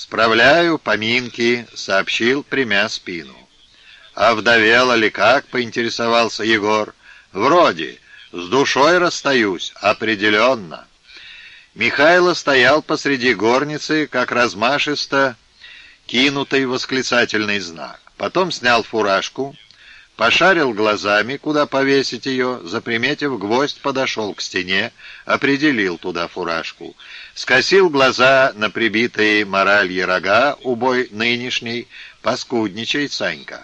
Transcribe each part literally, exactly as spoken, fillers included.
«Справляю поминки», — сообщил, примя спину. «А вдовела ли как?» — поинтересовался Егор. «Вроде. С душой расстаюсь. Определенно». Михайло стоял посреди горницы, как размашисто кинутый восклицательный знак. Потом снял фуражку, пошарил глазами, куда повесить ее, заприметив гвоздь, подошел к стене, определил туда фуражку, скосил глаза на прибитые моральи рога, убой нынешний, поскудничает Санька.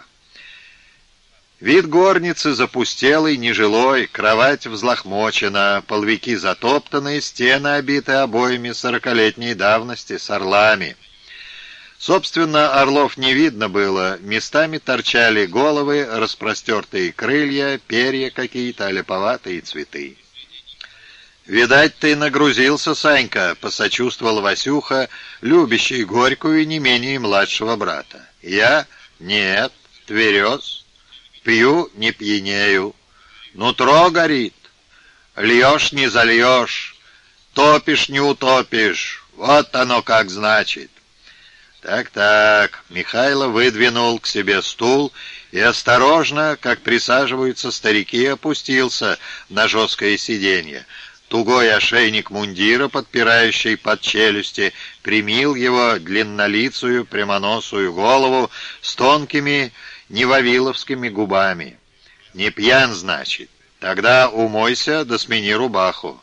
Вид горницы запустелый, нежилой, кровать взлохмочена, половики затоптаны, стены обиты обоями сорокалетней давности с орлами. Собственно, орлов не видно было, местами торчали головы, распростертые крылья, перья какие-то, аляповатые цветы. «Видать, ты нагрузился, Санька», — посочувствовал Васюха, любящий горькую и не менее младшего брата. «Я? Нет, тверез. Пью, не пьянею. Нутро горит. Льешь, не зальешь. Топишь, не утопишь. Вот оно как значит». «Так-так», — Михайло выдвинул к себе стул и осторожно, как присаживаются старики, опустился на жесткое сиденье. Тугой ошейник мундира, подпирающий под челюсти, примил его длиннолицую прямоносую голову с тонкими невавиловскими губами. «Не пьян, значит? Тогда умойся да смени рубаху».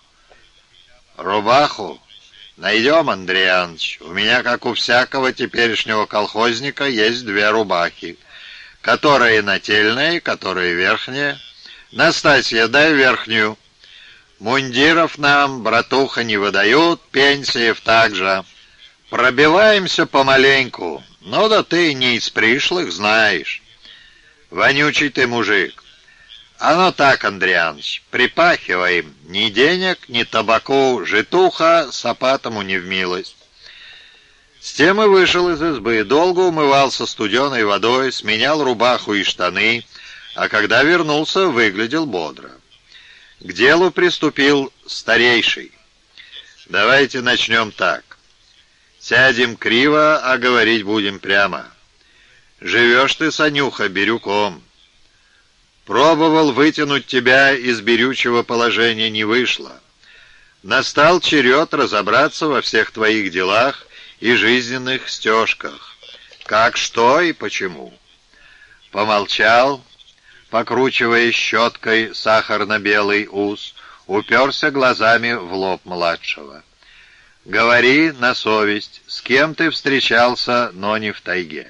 «Рубаху? Найдем, Андрей Иванович. У меня, как у всякого теперешнего колхозника, есть две рубахи. Которая нательная, которая верхняя. Настасья, дай верхнюю. Мундиров нам, братуха, не выдают, пенсиев также. Пробиваемся помаленьку. Ну да ты не из пришлых, знаешь. Вонючий ты мужик. Оно так, Андрей Иванович, припахиваем. Ни денег, ни табаку, житуха, сапатому не вмилость. С тем и вышел из избы. Долго умывался студеной водой, сменял рубаху и штаны, а когда вернулся, выглядел бодро. К делу приступил старейший. «Давайте начнем так. Сядем криво, а говорить будем прямо. Живешь ты, Санюха, бирюком. Пробовал вытянуть тебя из бирючего положения, не вышло. Настал черед разобраться во всех твоих делах и жизненных стежках. Как, что и почему». Помолчал, покручивая щеткой сахарно-белый ус, уперся глазами в лоб младшего. «Говори на совесть, с кем ты встречался, но не в тайге».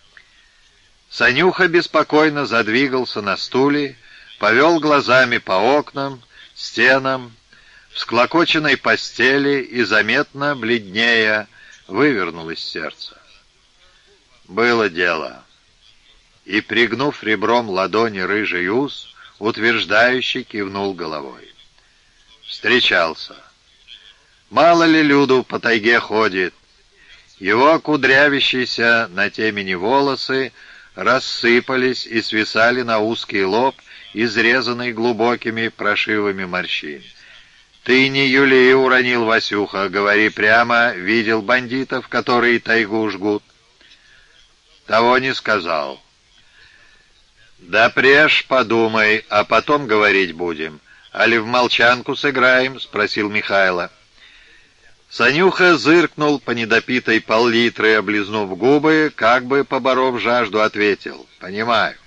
Санюха беспокойно задвигался на стуле, повел глазами по окнам, стенам, всклокоченной постели и, заметно бледнее, вывернулось сердце. Было дело. И, пригнув ребром ладони рыжий ус, утверждающе кивнул головой. Встречался. Мало ли люду по тайге ходит. Его кудрявящиеся на темени волосы рассыпались и свисали на узкий лоб, изрезанный глубокими прошивами морщин. «Ты не юли», — уронил Васюха, — «говори прямо, видел бандитов, которые тайгу жгут». «Того не сказал». «Да преж подумай, а потом говорить будем. Али в молчанку сыграем?» — спросил Михайло. Санюха зыркнул по недопитой пол-литры, облизнув губы, как бы поборов жажду, ответил: «Понимаю».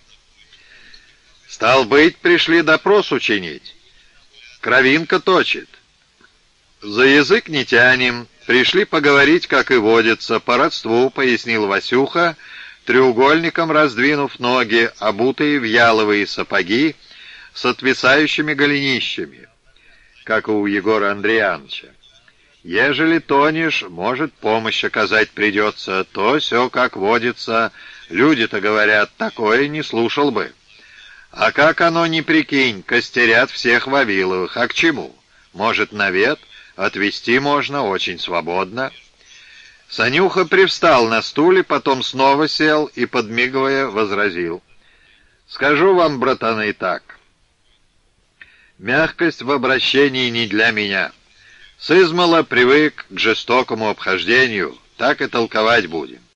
«Стал быть, пришли допрос учинить. Кровинка точит. За язык не тянем. Пришли поговорить, как и водится, по родству», — пояснил Васюха, треугольником раздвинув ноги, обутые в яловые сапоги с отвисающими голенищами, как и у Егора Андреяновича. «Ежели тонешь, может, помощь оказать придется, то все как водится. Люди-то говорят, такое не слушал бы. А как оно ни прикинь, костерят всех Вавиловых. А к чему? Может, навет? Отвезти можно, очень свободно». Санюха привстал на стуле, потом снова сел и, подмигивая, возразил: «Скажу вам, братаны, так. Мягкость в обращении не для меня. Сызмала привык к жестокому обхождению, так и толковать будем.